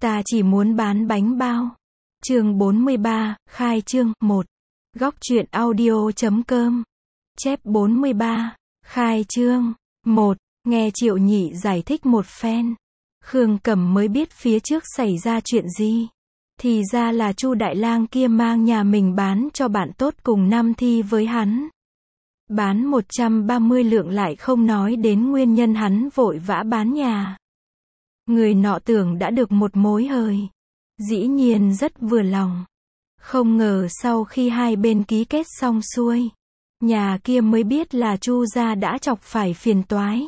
Ta chỉ muốn bán bánh bao. Chương 43, khai trương, 1. Góc truyện audio.com. Chép 43, khai trương, 1. Nghe Triệu Nhị giải thích một phen, Khương Cẩm mới biết phía trước xảy ra chuyện gì. Thì ra là Chu Đại Lang kia mang nhà mình bán cho bạn tốt cùng năm thi với hắn. Bán 130 lượng lại không nói đến nguyên nhân hắn vội vã bán nhà. Người nọ tưởng đã được một mối hời, dĩ nhiên rất vừa lòng. Không ngờ sau khi hai bên ký kết xong xuôi, nhà kia mới biết là Chu gia đã chọc phải phiền toái.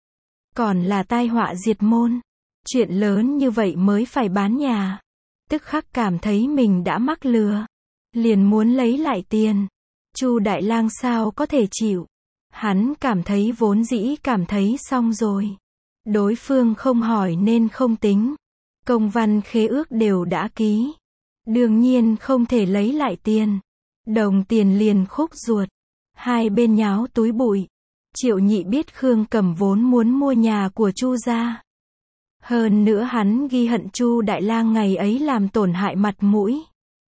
Còn là tai họa diệt môn. Chuyện lớn như vậy mới phải bán nhà. Tức khắc cảm thấy mình đã mắc lừa, liền muốn lấy lại tiền. Chu Đại Lang sao có thể chịu. Hắn cảm thấy vốn dĩ cảm thấy xong rồi. Đối phương không hỏi nên không tính. Công văn khế ước đều đã ký. Đương nhiên không thể lấy lại tiền. Đồng tiền liền khúc ruột. Hai bên nháo túi bụi. Triệu Nhị biết Khương Cẩm vốn muốn mua nhà của Chu gia. Hơn nữa hắn ghi hận Chu Đại Lang ngày ấy làm tổn hại mặt mũi,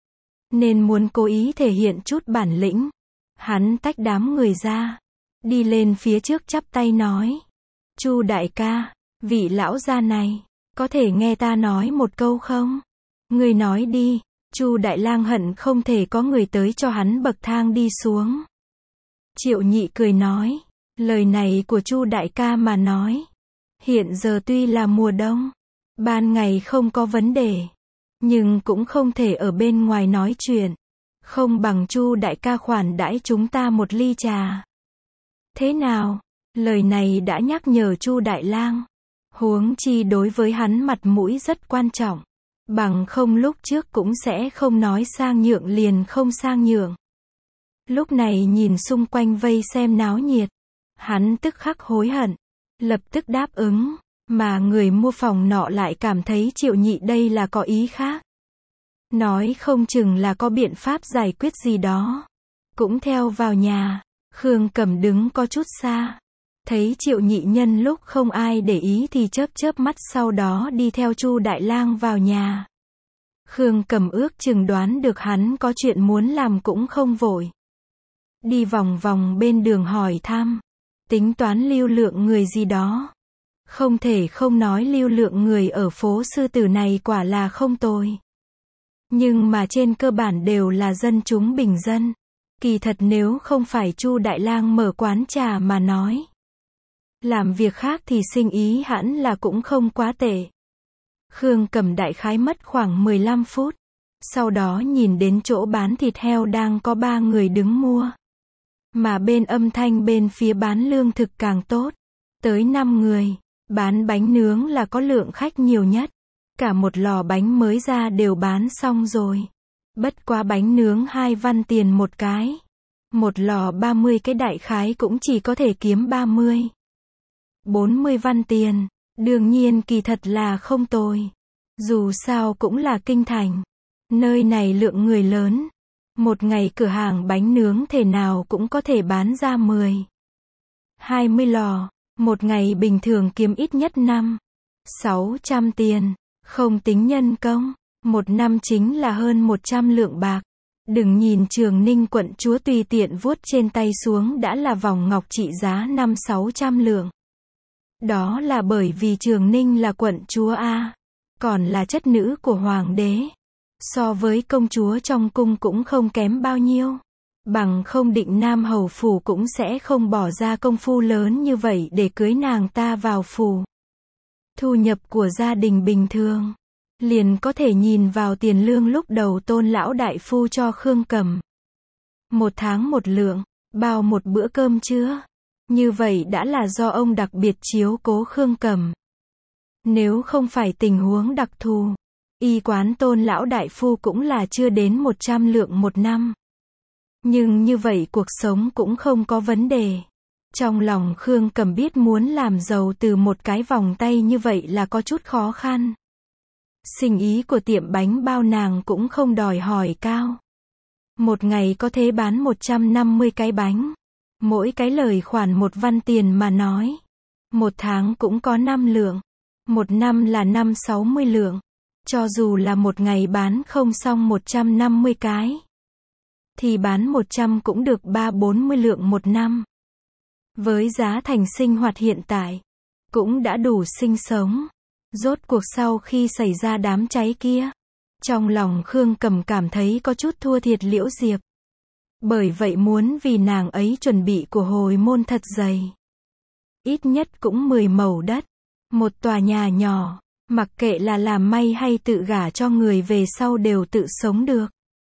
nên muốn cố ý thể hiện chút bản lĩnh. Hắn tách đám người ra, đi lên phía trước chắp tay nói: Chu đại ca, vị lão gia này, có thể nghe ta nói một câu không? Ngươi nói đi. Chu Đại Lang hận không thể có người tới cho hắn bậc thang đi xuống. Triệu Nhị cười nói: lời này của Chu đại ca mà nói, hiện giờ tuy là mùa đông, ban ngày không có vấn đề, nhưng cũng không thể ở bên ngoài nói chuyện. Không bằng Chu đại ca khoản đãi chúng ta một ly trà. Thế nào? Lời này đã nhắc nhở Chu Đại Lang. Huống chi đối với hắn mặt mũi rất quan trọng. Bằng không lúc trước cũng sẽ không nói sang nhượng liền không sang nhượng. Lúc này nhìn xung quanh vây xem náo nhiệt, hắn tức khắc hối hận, lập tức đáp ứng, mà người mua phòng nọ lại cảm thấy Triệu Nhị đây là có ý khác. Nói không chừng là có biện pháp giải quyết gì đó. Cũng theo vào nhà. Khương Cẩm đứng có chút xa, thấy Triệu Nhị nhân lúc không ai để ý thì chớp chớp mắt, sau đó đi theo Chu Đại Lang vào nhà. Khương Cẩm ước chừng đoán được hắn có chuyện muốn làm cũng không vội. Đi vòng vòng bên đường hỏi thăm, tính toán lưu lượng người gì đó. Không thể không nói lưu lượng người ở phố Sư Tử này quả là không tồi. Nhưng mà trên cơ bản đều là dân chúng bình dân. Kỳ thật nếu không phải Chu Đại Lang mở quán trà mà nói, làm việc khác thì sinh ý hẳn là cũng không quá tệ. Khương Cẩm đại khái mất khoảng 15 phút. Sau đó nhìn đến chỗ bán thịt heo đang có 3 người đứng mua. Mà bên âm thanh bên phía bán lương thực càng tốt. Tới 5 người. Bán bánh nướng là có lượng khách nhiều nhất. Cả một lò bánh mới ra đều bán xong rồi. Bất quá bánh nướng 2 văn tiền một cái. Một lò 30 cái đại khái cũng chỉ có thể kiếm 40 văn tiền. Đương nhiên kỳ thật là không tồi. Dù sao cũng là kinh thành. Nơi này lượng người lớn. Một ngày cửa hàng bánh nướng thể nào cũng có thể bán ra 20 lò. Một ngày bình thường kiếm ít nhất 500-600 tiền. Không tính nhân công. Một năm chính là hơn 100 lượng bạc. Đừng nhìn Trường Ninh quận chúa tùy tiện vuốt trên tay xuống đã là vòng ngọc trị giá 500-600 lượng. Đó là bởi vì Trường Ninh là quận chúa a, còn là chất nữ của hoàng đế. So với công chúa trong cung cũng không kém bao nhiêu. Bằng không Định Nam hầu phủ cũng sẽ không bỏ ra công phu lớn như vậy để cưới nàng ta vào phủ. Thu nhập của gia đình bình thường, liền có thể nhìn vào tiền lương lúc đầu Tôn lão đại phu cho Khương Cẩm. 1 tháng 1 lượng, bao một bữa cơm trưa. Như vậy đã là do ông đặc biệt chiếu cố Khương Cẩm. Nếu không phải tình huống đặc thù, y quán Tôn lão đại phu cũng là chưa đến 100 lượng một năm. Nhưng như vậy cuộc sống cũng không có vấn đề. Trong lòng Khương Cẩm biết muốn làm giàu từ một cái vòng tay như vậy là có chút khó khăn. Sinh ý của tiệm bánh bao nàng cũng không đòi hỏi cao. Một ngày có thể bán 150 cái bánh. Mỗi cái lời khoản 1 văn tiền mà nói. 1 tháng cũng có 5 lượng. 1 năm là 560 lượng. Cho dù là một ngày bán không xong 150 cái, thì bán 100 cũng được 3-40 lượng một năm. Với giá thành sinh hoạt hiện tại, cũng đã đủ sinh sống. Rốt cuộc sau khi xảy ra đám cháy kia, trong lòng Khương Cầm cảm thấy có chút thua thiệt Liễu Diệp. Bởi vậy muốn vì nàng ấy chuẩn bị của hồi môn thật dày. Ít nhất cũng 10 mẩu đất, một tòa nhà nhỏ, mặc kệ là làm may hay tự gả cho người về sau đều tự sống được.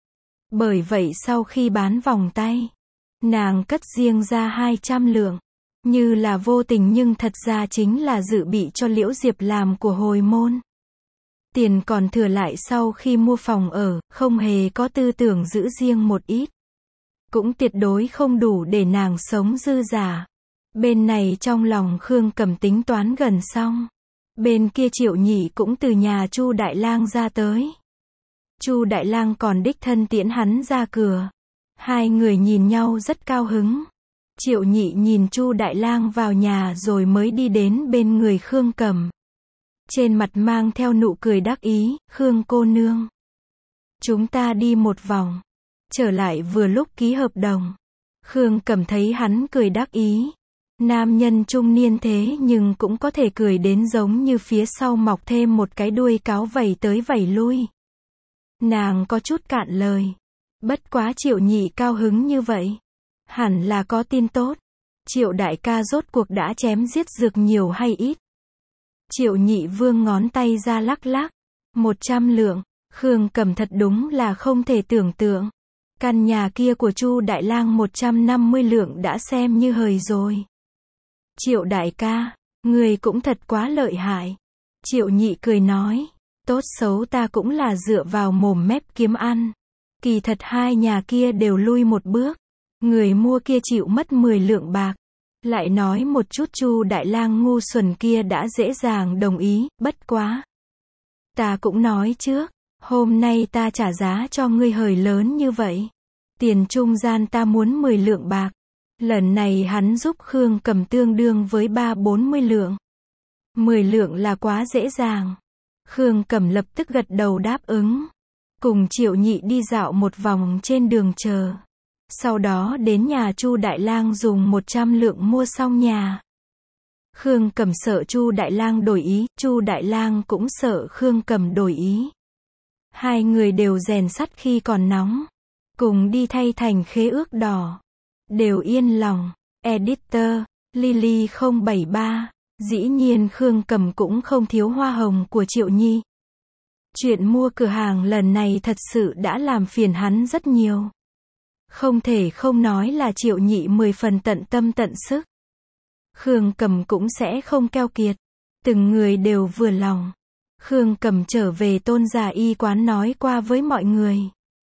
Bởi vậy sau khi bán vòng tay, nàng cất riêng ra 200 lượng. Như là vô tình nhưng thật ra chính là dự bị cho Liễu Diệp làm của hồi môn. Tiền còn thừa lại sau khi mua phòng ở, không hề có tư tưởng giữ riêng một ít. Cũng tuyệt đối không đủ để nàng sống dư giả. Bên này trong lòng Khương Cầm tính toán gần xong. Bên kia Triệu Nhị cũng từ nhà Chu Đại Lang ra tới. Chu Đại Lang còn đích thân tiễn hắn ra cửa. Hai người nhìn nhau rất cao hứng. Triệu Nhị nhìn Chu Đại Lang vào nhà rồi mới đi đến bên người Khương Cầm. Trên mặt mang theo nụ cười đắc ý, Khương cô nương. Chúng ta đi một vòng. Trở lại vừa lúc ký hợp đồng. Khương Cầm thấy hắn cười đắc ý. Nam nhân trung niên thế nhưng cũng có thể cười đến giống như phía sau mọc thêm một cái đuôi cáo vẩy tới vẩy lui. Nàng có chút cạn lời. Bất quá Triệu Nhị cao hứng như vậy. Hẳn là có tin tốt. Triệu đại ca rốt cuộc đã chém giết dược nhiều hay ít? Triệu Nhị vương ngón tay ra lắc lắc. 100 lượng. Khương Cầm thật đúng là không thể tưởng tượng. Căn nhà kia của Chu Đại Lang 150 lượng đã xem như hời rồi. Triệu đại ca, người cũng thật quá lợi hại. Triệu Nhị cười nói, tốt xấu ta cũng là dựa vào mồm mép kiếm ăn. Kỳ thật hai nhà kia đều lui một bước. Người mua kia chịu mất 10 lượng bạc. Lại nói một chút Chu Đại Lang ngu xuẩn kia đã dễ dàng đồng ý, bất quá. Ta cũng nói trước, hôm nay ta trả giá cho ngươi hời lớn như vậy. Tiền trung gian ta muốn 10 lượng bạc. Lần này hắn giúp Khương Cầm tương đương với 3-40 lượng. 10 lượng là quá dễ dàng. Khương Cầm lập tức gật đầu đáp ứng. Cùng Triệu Nhị đi dạo một vòng trên đường chờ. Sau đó đến nhà Chu Đại Lang dùng 100 lượng mua xong nhà. Khương Cầm sợ Chu Đại Lang đổi ý, Chu Đại Lang cũng sợ Khương Cầm đổi ý. Hai người đều rèn sắt khi còn nóng. Cùng đi thay thành khế ước đỏ. Đều yên lòng. Editor, Lily 073. Dĩ nhiên Khương Cầm cũng không thiếu hoa hồng của Triệu Nhi. Chuyện mua cửa hàng lần này thật sự đã làm phiền hắn rất nhiều. Không thể không nói là Triệu Nhị 10 phần tận tâm tận sức. Khương Cầm cũng sẽ không keo kiệt. Từng người đều vừa lòng. Khương Cầm trở về Tôn gia y quán nói qua với mọi người.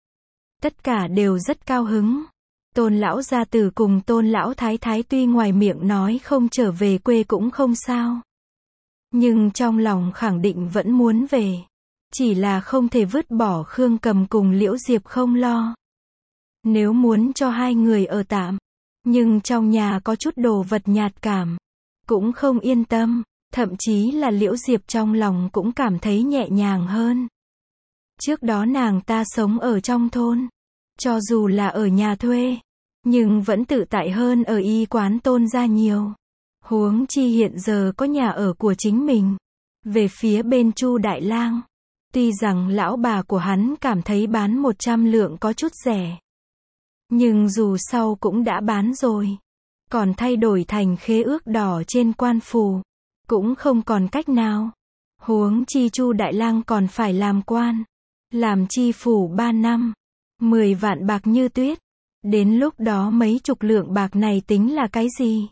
Tất cả đều rất cao hứng. Tôn lão gia tử cùng Tôn lão thái thái tuy ngoài miệng nói không trở về quê cũng không sao. Nhưng trong lòng khẳng định vẫn muốn về. Chỉ là không thể vứt bỏ Khương Cầm cùng Liễu Diệp không lo. Nếu muốn cho hai người ở tạm, nhưng trong nhà có chút đồ vật nhạt cảm, cũng không yên tâm, thậm chí là Liễu Diệp trong lòng cũng cảm thấy nhẹ nhàng hơn. Trước đó nàng ta sống ở trong thôn, cho dù là ở nhà thuê, nhưng vẫn tự tại hơn ở y quán Tôn gia nhiều. Huống chi hiện giờ có nhà ở của chính mình. Về phía bên Chu Đại Lang, tuy rằng lão bà của hắn cảm thấy bán 100 lượng có chút rẻ. Nhưng dù sau cũng đã bán rồi. Còn thay đổi thành khế ước đỏ trên quan phù. Cũng không còn cách nào. Huống chi Chu Đại Lang còn phải làm quan. Làm chi phủ 3 năm. 10 vạn bạc như tuyết. Đến lúc đó mấy chục lượng bạc này tính là cái gì?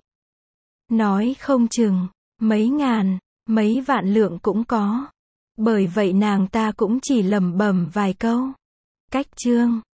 Nói không chừng, mấy ngàn, mấy vạn lượng cũng có. Bởi vậy nàng ta cũng chỉ lẩm bẩm vài câu. Cách chương